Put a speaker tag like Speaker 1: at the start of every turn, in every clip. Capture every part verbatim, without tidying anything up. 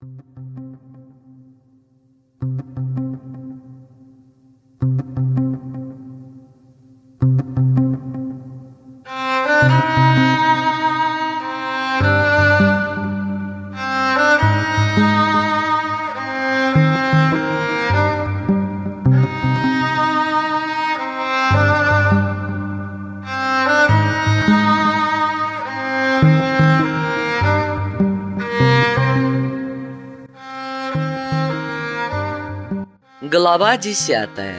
Speaker 1: Глава десятая.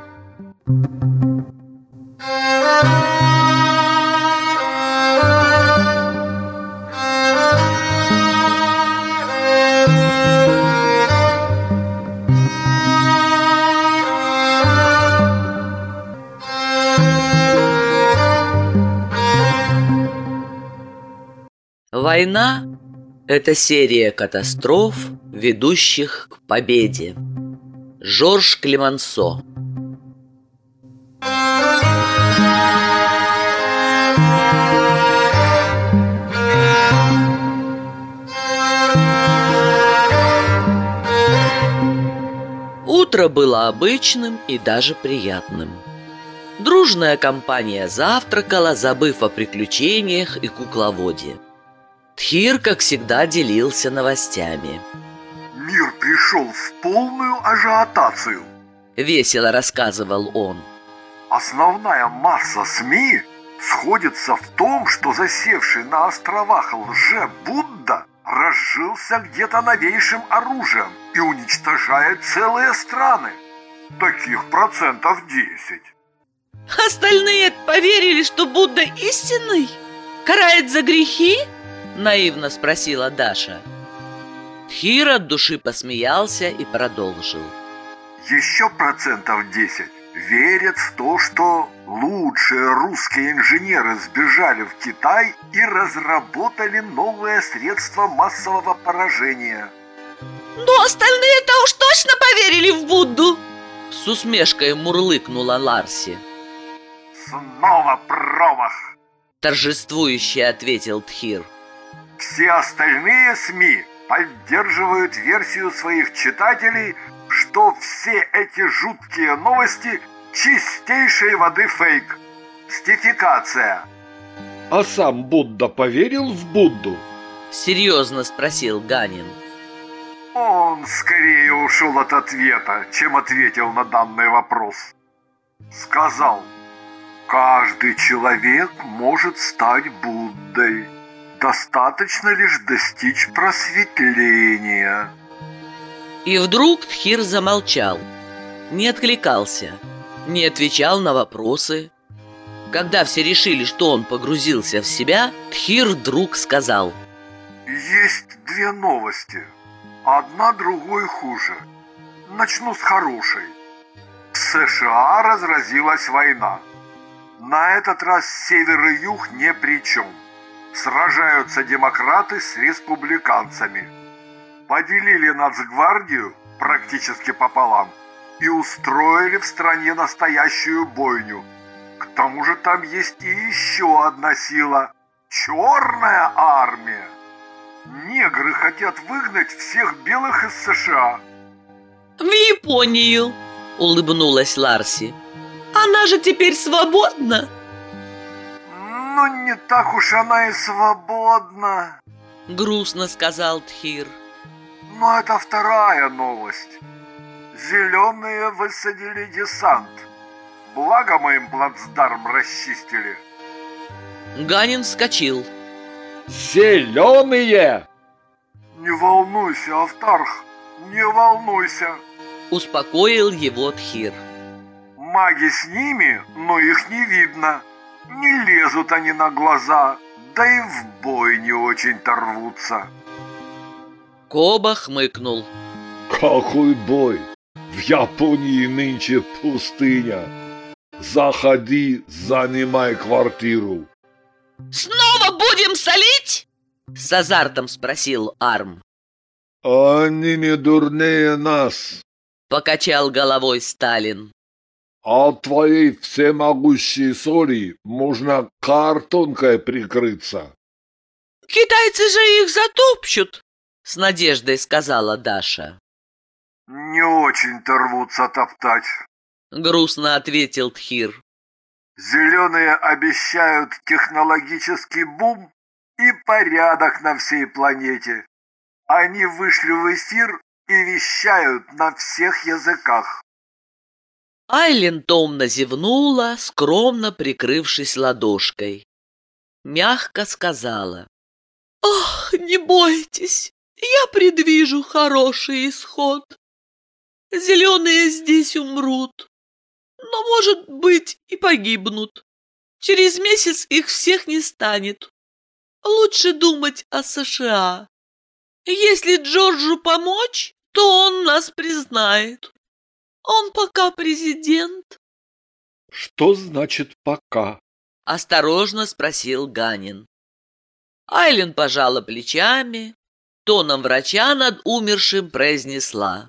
Speaker 1: Война – это серия катастроф, ведущих к победе. Жорж Клемансо. Утро было обычным и даже приятным. Дружная компания завтракала, забыв о приключениях и кукловоде. Тхир, как всегда, делился новостями.
Speaker 2: Мир пришел в полную ажиотацию,
Speaker 1: весело рассказывал он.
Speaker 2: Основная масса СМИ сходится в том, что засевший на островах лже-Будда разжился где-то новейшим оружием и уничтожает целые страны. Таких процентов десять.
Speaker 1: Остальные поверили, что Будда истинный? Карает за грехи? Наивно спросила Даша. Тхир от души посмеялся и продолжил.
Speaker 2: Еще процентов десять верят в то, что лучшие русские инженеры сбежали в Китай и разработали новое средство массового поражения.
Speaker 1: Но остальные-то уж точно поверили в Будду! С усмешкой мурлыкнула Ларси.
Speaker 2: Снова промах!
Speaker 1: Торжествующе ответил Тхир.
Speaker 2: Все остальные СМИ поддерживают версию своих читателей, что все эти жуткие новости чистейшей воды фейк. Стификация.
Speaker 3: А сам Будда поверил в Будду?
Speaker 1: Серьезно спросил Ганин.
Speaker 2: Он скорее ушел от ответа, чем ответил на данный вопрос. Сказал: каждый человек может стать Буддой. Достаточно лишь достичь просветления.
Speaker 1: И вдруг Тхир замолчал, не откликался, не отвечал на вопросы. Когда все решили, что он погрузился в себя, Тхир вдруг сказал:
Speaker 2: есть две новости. Одна другой хуже. Начну с хорошей. В США разразилась война. На этот раз север и юг ни при чем. Сражаются демократы с республиканцами. Поделили Нацгвардию практически пополам и устроили в стране настоящую бойню. К тому же там есть и еще одна сила – Черная армия. Негры хотят выгнать всех белых из США.
Speaker 1: В Японию, улыбнулась Ларси. Она же теперь свободна.
Speaker 2: Ну, не так уж она и свободна,
Speaker 1: грустно сказал Тхир.
Speaker 2: Но это вторая новость. Зеленые высадили десант. Благо мы им плацдарм расчистили.
Speaker 1: Ганин вскочил.
Speaker 3: Зеленые!
Speaker 2: Не волнуйся, Автарх, не волнуйся,
Speaker 1: успокоил его Тхир.
Speaker 2: Маги с ними, но их не видно. Не лезут они на глаза, да и в бой не очень-то рвутся.
Speaker 1: Коба хмыкнул.
Speaker 3: Какой бой? В Японии нынче пустыня. Заходи, занимай квартиру.
Speaker 1: Снова будем солить? С азартом спросил Арм.
Speaker 3: Они не дурнее нас,
Speaker 1: покачал головой Сталин.
Speaker 3: А от твоей всемогущей соли можно картонкой прикрыться.
Speaker 1: Китайцы же их затопчут, С надеждой сказала Даша.
Speaker 2: Не очень-то рвутся топтать.
Speaker 1: Грустно ответил Тхир.
Speaker 2: Зеленые обещают технологический бум и порядок на всей планете. Они вышли в эфир и вещают на всех языках.
Speaker 1: Айлин томно зевнула, скромно прикрывшись ладошкой. Мягко сказала. «Ох, не бойтесь, я предвижу хороший исход. Зеленые здесь умрут, но, может быть, и погибнут. Через месяц их всех не станет. Лучше думать о США. Если Джорджу помочь, то он нас признает. Он пока президент».
Speaker 3: Что значит «пока»?
Speaker 1: Осторожно спросил Ганин. Айлин пожала плечами, тоном врача над умершим произнесла.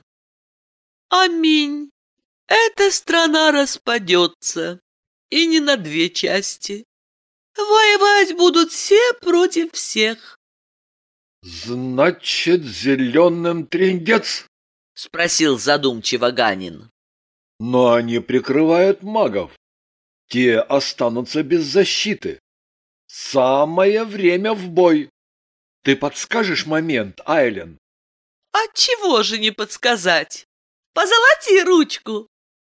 Speaker 1: «Аминь. Эта страна распадется, и не на две части. Воевать будут все против всех».
Speaker 3: Значит, зеленым трындец?
Speaker 1: Спросил задумчиво Ганин.
Speaker 3: Но они прикрывают магов. Те останутся без защиты. Самое время в бой. Ты подскажешь момент, Айлен?
Speaker 1: Отчего же не подсказать? Позолоти ручку.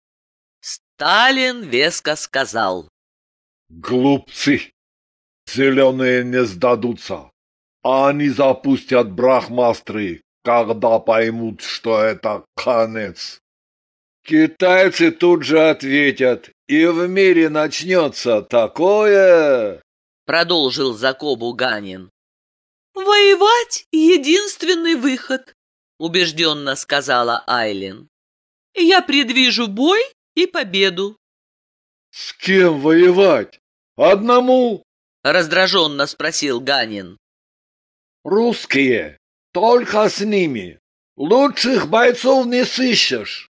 Speaker 1: Сталин веско сказал.
Speaker 3: Глупцы! Зеленые не сдадутся. Они запустят брахмастры, когда поймут, что это конец. Китайцы тут же ответят, и в мире начнется такое...
Speaker 1: Продолжил Закобу Ганин. «Воевать — единственный выход», — убежденно сказала Айлин. «Я предвижу бой и победу».
Speaker 3: С кем воевать? Одному?
Speaker 1: Раздраженно спросил Ганин.
Speaker 3: Русские. Только с ними. Лучших бойцов не сыщешь.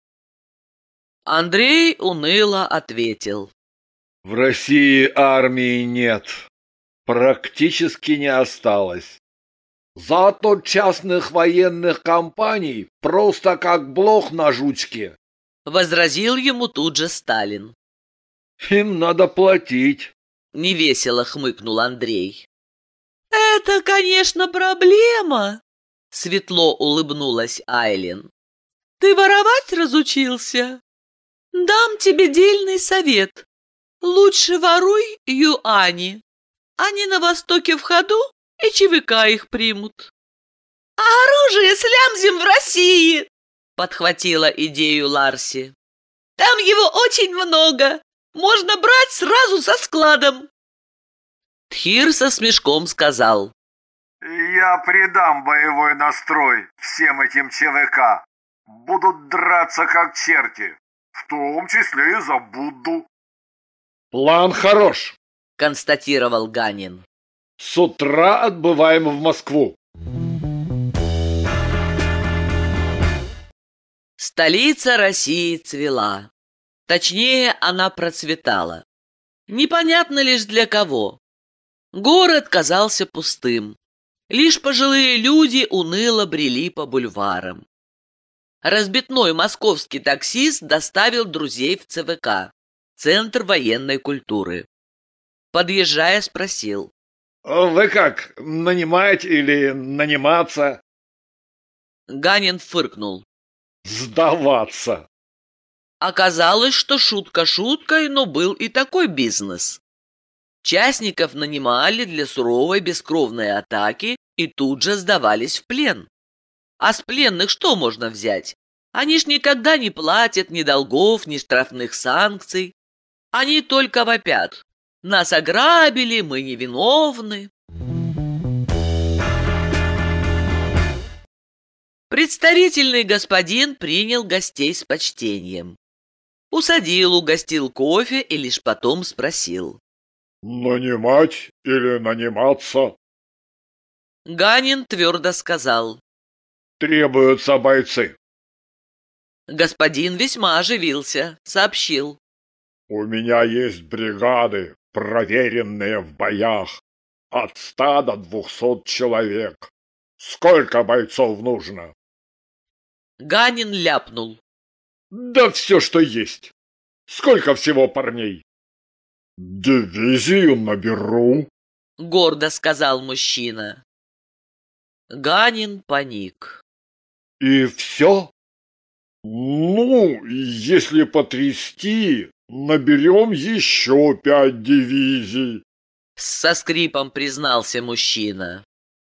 Speaker 1: Андрей уныло ответил.
Speaker 3: В России армии нет. Практически не осталось. Зато частных военных компаний просто как блох на жучке.
Speaker 1: Возразил ему тут же Сталин.
Speaker 3: Им надо платить.
Speaker 1: Невесело хмыкнул Андрей. «Это, конечно, проблема», — светло улыбнулась Айлин. «Ты воровать разучился? Дам тебе дельный совет. Лучше воруй юани. Они на Востоке в ходу, и ЧВК их примут». «А оружие слямзим в России», — подхватила идею Ларси. «Там его очень много. Можно брать сразу со складом». Тхир со смешком сказал.
Speaker 2: Я придам боевой настрой всем этим ЧВК. Будут драться как черти, в том числе и за Будду.
Speaker 3: План хорош,
Speaker 1: Констатировал Ганин.
Speaker 3: С утра отбываем в Москву.
Speaker 1: Столица России цвела. Точнее, она процветала. Непонятно лишь для кого. Город казался пустым. Лишь пожилые люди уныло брели по бульварам. Разбитной московский таксист доставил друзей в ЦВК, Центр военной культуры. Подъезжая, спросил.
Speaker 3: Вы как, нанимать или наниматься?
Speaker 1: Ганин фыркнул.
Speaker 3: Сдаваться.
Speaker 1: Оказалось, что шутка шуткой, но был и такой бизнес. Частников нанимали для суровой бескровной атаки и тут же сдавались в плен. А с пленных что можно взять? Они ж никогда не платят ни долгов, ни штрафных санкций. Они только вопят. Нас ограбили, мы невиновны. Представительный господин принял гостей с почтением. Усадил, угостил кофе и лишь потом спросил.
Speaker 3: Нанимать или наниматься?
Speaker 1: Ганин твердо сказал.
Speaker 3: Требуются бойцы.
Speaker 1: Господин весьма оживился, сообщил.
Speaker 3: У меня есть бригады, проверенные в боях, от ста до двухсот человек. Сколько бойцов нужно?
Speaker 1: Ганин ляпнул.
Speaker 3: Да все, что есть. Сколько всего парней? Дивизию наберу,
Speaker 1: Гордо сказал мужчина. Ганин паник.
Speaker 3: и все? Ну, если потрясти, наберем еще пять дивизий.
Speaker 1: Со скрипом признался мужчина.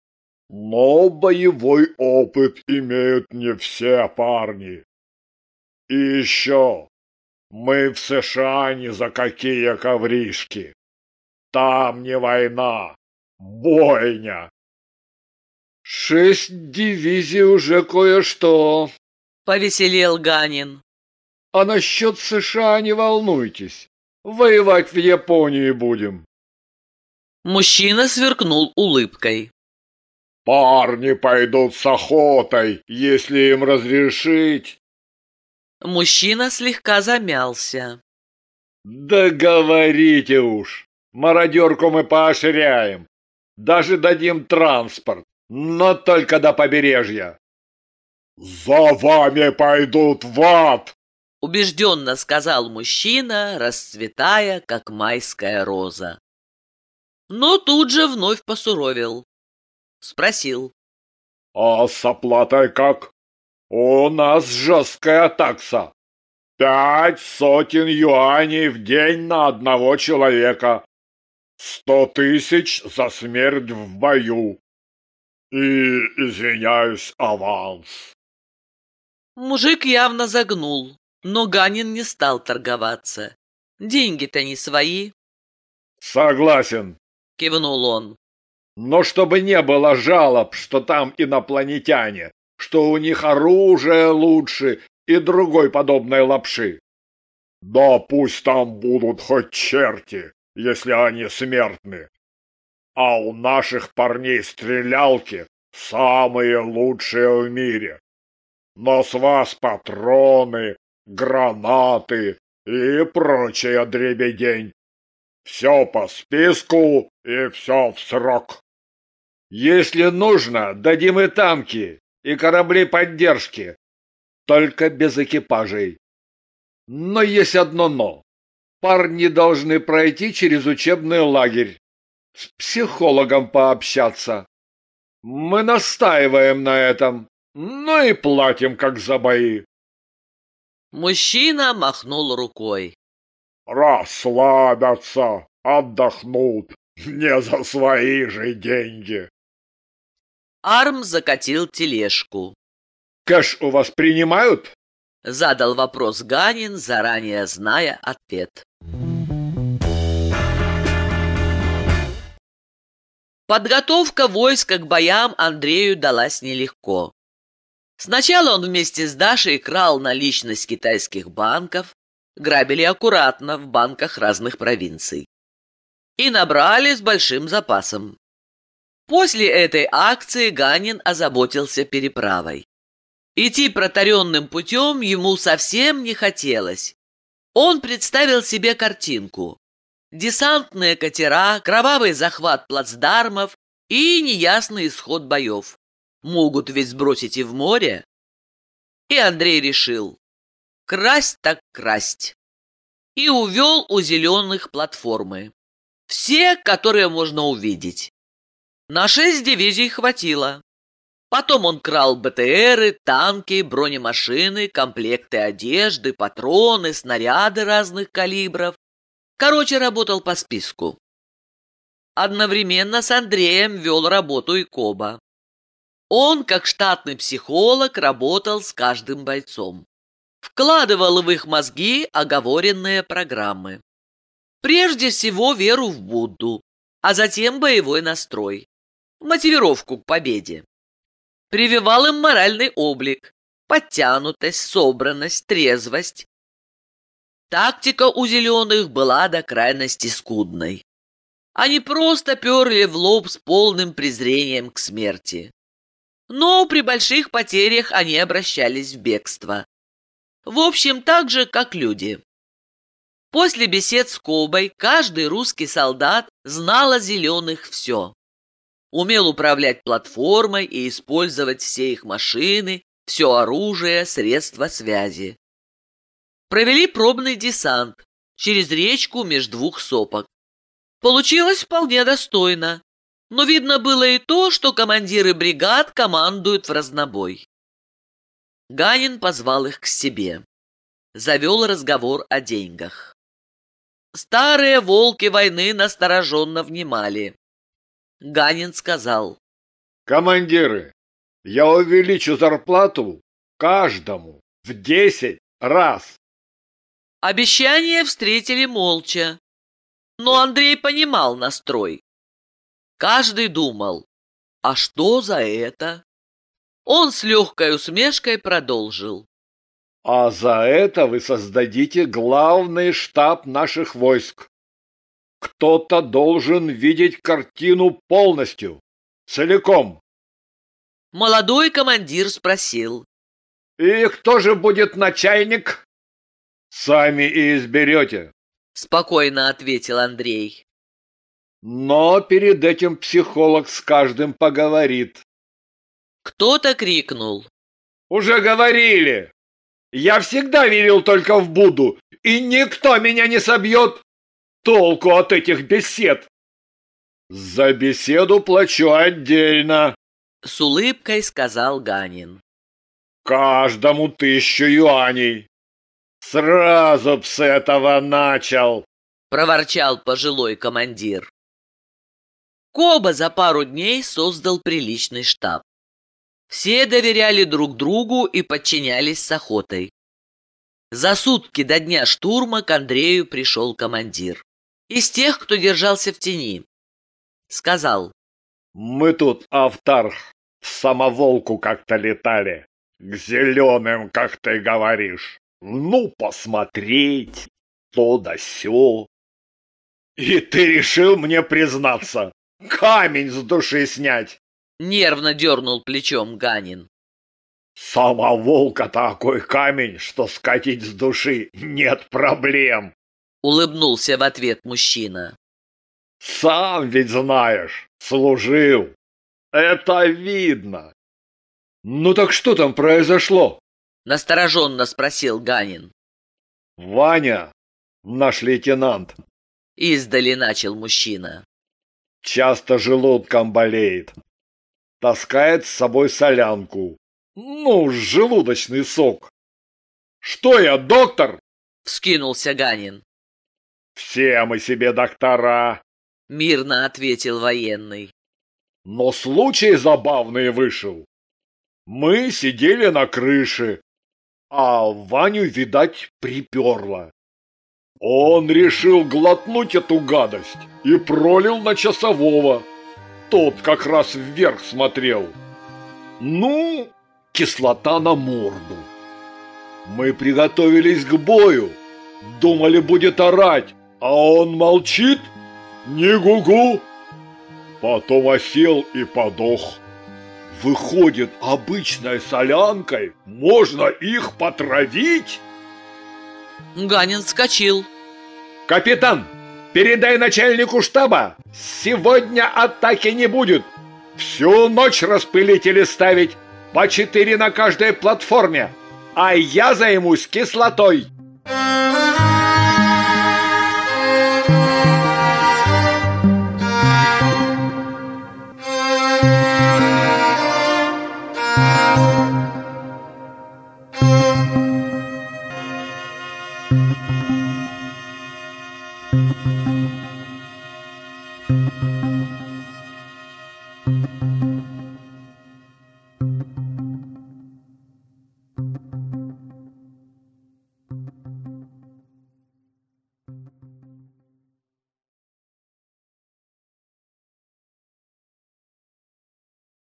Speaker 3: Но боевой опыт имеют не все парни. И еще, мы в США не за какие ковришки. Там не война, бойня. Шесть дивизий уже кое-что.
Speaker 1: Повеселел Ганин.
Speaker 3: А насчет США не волнуйтесь. Воевать в Японии будем.
Speaker 1: Мужчина сверкнул улыбкой.
Speaker 3: Парни пойдут с охотой, если им разрешить.
Speaker 1: Мужчина слегка замялся.
Speaker 3: Да говорите уж. Мародерку мы поощряем. Даже дадим транспорт, но только до побережья. За вами пойдут в ад!
Speaker 1: Убежденно сказал мужчина, расцветая, как майская роза. Но тут же вновь посуровил. Спросил.
Speaker 3: А с оплатой как? У нас жесткая такса. Пять сотен юаней в день на одного человека. Сто тысяч за смерть в бою. И, извиняюсь, аванс.
Speaker 1: Мужик явно загнул, но Ганин не стал торговаться. Деньги-то не свои.
Speaker 3: Согласен.
Speaker 1: Кивнул он.
Speaker 3: Но чтобы не было жалоб, что там инопланетяне, что у них оружие лучше и другой подобной лапши. Да пусть там будут хоть черти, если они смертны. А у наших парней стрелялки самые лучшие в мире. Но с вас патроны, гранаты и прочая дребедень. Все по списку и все в срок. Если нужно, дадим и танки, и корабли поддержки. Только без экипажей. Но есть одно но. Парни должны пройти через учебный лагерь. С психологом пообщаться. Мы настаиваем на этом. Ну и платим, как за бои.
Speaker 1: Мужчина махнул рукой.
Speaker 3: Расслабятся, отдохнут. Не за свои же деньги.
Speaker 1: Арм закатил тележку.
Speaker 3: Кэш у вас принимают?
Speaker 1: Задал вопрос Ганин, заранее зная ответ. Подготовка войска к боям Андрею далась нелегко. Сначала он вместе с Дашей крал наличность китайских банков, грабили аккуратно в банках разных провинций. И набрали с большим запасом. После этой акции Ганин озаботился переправой. Идти протаренным путем ему совсем не хотелось. Он представил себе картинку. Десантные катера, кровавый захват плацдармов и неясный исход боев. Могут ведь сбросить и в море. И Андрей решил: красть так красть. И увел у зеленых платформы. Все, которые можно увидеть. На шесть дивизий хватило. Потом он крал БТРы, танки, бронемашины, комплекты одежды, патроны, снаряды разных калибров. Короче, работал по списку. Одновременно с Андреем вел работу и Коба. Он, как штатный психолог, работал с каждым бойцом. Вкладывал в их мозги оговоренные программы. Прежде всего веру в Будду, а затем боевой настрой, мотивировку к победе. Прививал им моральный облик, подтянутость, собранность, трезвость. Тактика у зеленых была до крайности скудной. Они просто перли в лоб с полным презрением к смерти. Но при больших потерях они обращались в бегство. В общем, так же, как люди. После бесед с Кобой каждый русский солдат знал о зеленых все. Умел управлять платформой и использовать все их машины, все оружие, средства связи. Провели пробный десант через речку меж двух сопок. Получилось вполне достойно, но видно было и то, что командиры бригад командуют в разнобой. Ганин позвал их к себе. Завел разговор о деньгах. Старые волки войны настороженно внимали. Ганин сказал:
Speaker 3: «Командиры, я увеличу зарплату каждому в десять раз».
Speaker 1: Обещания встретили молча, но Андрей понимал настрой. Каждый думал: а что за это? Он с легкой усмешкой продолжил:
Speaker 3: А за это вы создадите главный штаб наших войск. Кто-то должен видеть картину полностью, целиком.
Speaker 1: Молодой командир спросил:
Speaker 3: И кто же будет начальник? Сами и изберете.
Speaker 1: Спокойно ответил Андрей.
Speaker 3: Но перед этим психолог с каждым поговорит.
Speaker 1: Кто-то крикнул:
Speaker 3: Уже говорили. Я всегда верил только в Будду, и никто меня не собьет. Толку от этих бесед. За беседу плачу отдельно.
Speaker 1: С улыбкой сказал Ганин.
Speaker 3: Каждому тысячу юаней. Сразу б с этого начал.
Speaker 1: Проворчал пожилой командир. Коба за пару дней создал приличный штаб. Все доверяли друг другу и подчинялись с охотой. За сутки до дня штурма к Андрею пришел командир. Из тех, кто держался в тени. Сказал:
Speaker 3: Мы тут, Автарх, в самоволку как-то летали. К зеленым, как ты говоришь. Ну, посмотреть, то да сё. И ты решил мне признаться, камень с души снять.
Speaker 1: Нервно дернул плечом Ганин.
Speaker 3: Самоволка такой камень, что скатить с души нет проблем.
Speaker 1: Улыбнулся в ответ мужчина.
Speaker 3: Сам ведь знаешь, служил. Это видно. Ну так что там произошло?
Speaker 1: Настороженно спросил Ганин.
Speaker 3: Ваня, наш лейтенант.
Speaker 1: Издали начал мужчина.
Speaker 3: Часто желудком болеет. Таскает с собой солянку. Ну, желудочный сок. Что я, доктор?
Speaker 1: Вскинулся Ганин.
Speaker 3: Все мы себе доктора.
Speaker 1: Мирно ответил военный.
Speaker 3: Но случай забавный вышел. Мы сидели на крыше, а Ваню, видать, приперло. Он решил глотнуть эту гадость и пролил на часового. Тот как раз вверх смотрел. Ну, кислота на морду. Мы приготовились к бою. Думали, будет орать, а он молчит. Не гугу. Потом осел и подох. Выходит, обычной солянкой можно их потравить?
Speaker 1: Ганин вскочил.
Speaker 3: Капитан, передай начальнику штаба, сегодня атаки не будет. Всю ночь распылители ставить, по четыре на каждой платформе, а я займусь кислотой.